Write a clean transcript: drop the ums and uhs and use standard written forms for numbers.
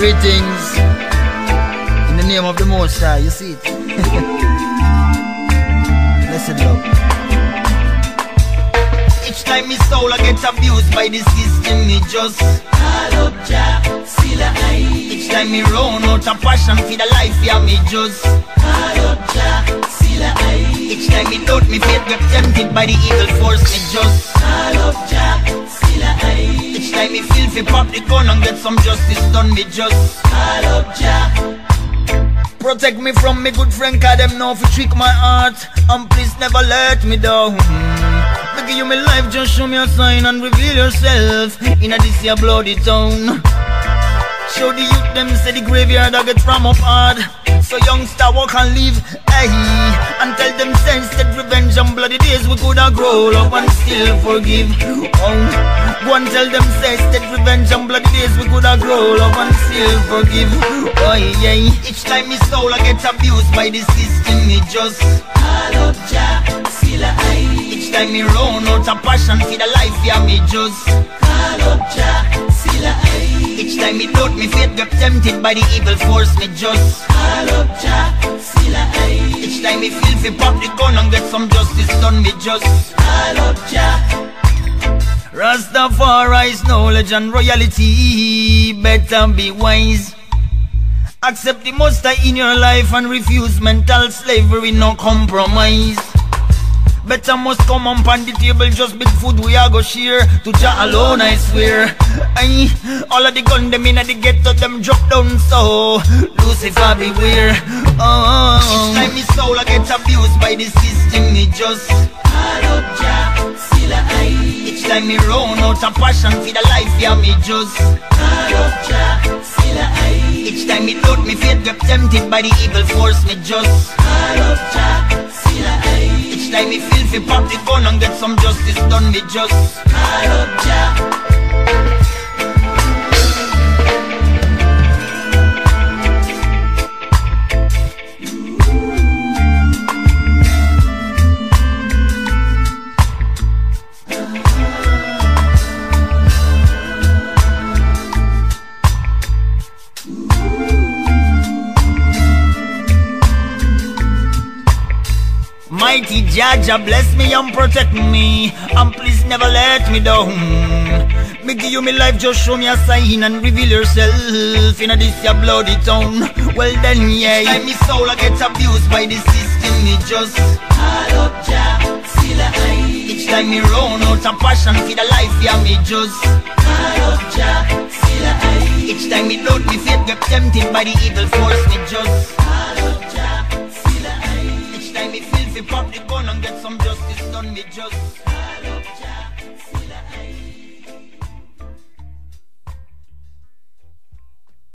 Greetings in the name of the Most High. You see it? Blessed love. Each time me soul I get abused by the system, me just call up Jah, Sila I. Each time me run out of passion for the life, yeah, me just call up Jah, Sila I. Each time me doubt me faith get tempted by the evil force, me just call up Jah, Sila I. Each time me feel fi pop the gun and get some justice done, me just call up Jah. Protect me from me good friend, cause them know fi trick my heart, and please never let me down. I give you my life, just show me a sign and reveal yourself in a this here bloody town. Show the youth them say the graveyard I get from up hard, so youngster walk and live, hey. And tell them sense that revenge and bloody days we coulda grow up and still forgive. Oh, go and tell them sense that revenge and bloody days we coulda grow up and still forgive. Oh yeah, each time me soul I get abused by the system, me just call up Jah, Sila I. Each time me run out of passion for the life, yeah, me just call up Jah, Sila I. Each time me doubt me faith get tempted by the evil force, me just call up Jah, Sila I. Each time me feel fi pop the gun and get some justice done, me just call up Jah. Rastafari's knowledge and royalty, better be wise. Accept the Most High in your life and refuse mental slavery, no compromise. Better must come up on the table, just big food we are go share. To Jah alone I swear. Aye, all of the gun them in the ghetto, them drop down so Lucifer beware. Oh, each time me soul I get abused by the system, me just call up Jah, Sila I. Each time me run out of passion for the life, yeah, me just call up Jah, Sila I. Each time me doubt me faith get tempted by the evil force, me just call up Jah, Sila I. Each time me feel fi pop the gun and get some justice done, me just call up Jah. Mighty Jah, bless me and protect me, and please never let me down. Me give you my life, just show me a sign and reveal yourself in a this here bloody town. Well then, yeah, each time me soul I get abused by the system, me just call up Jah, Sila I. Each time me run out of passion for the life, yeah, me just call up Jah, Sila I. Each time me doubt me faith get tempted by the evil force, me just call up Jah, Sila I. Each time me feel fi pop the gun and get some justice done, me just call up Jah.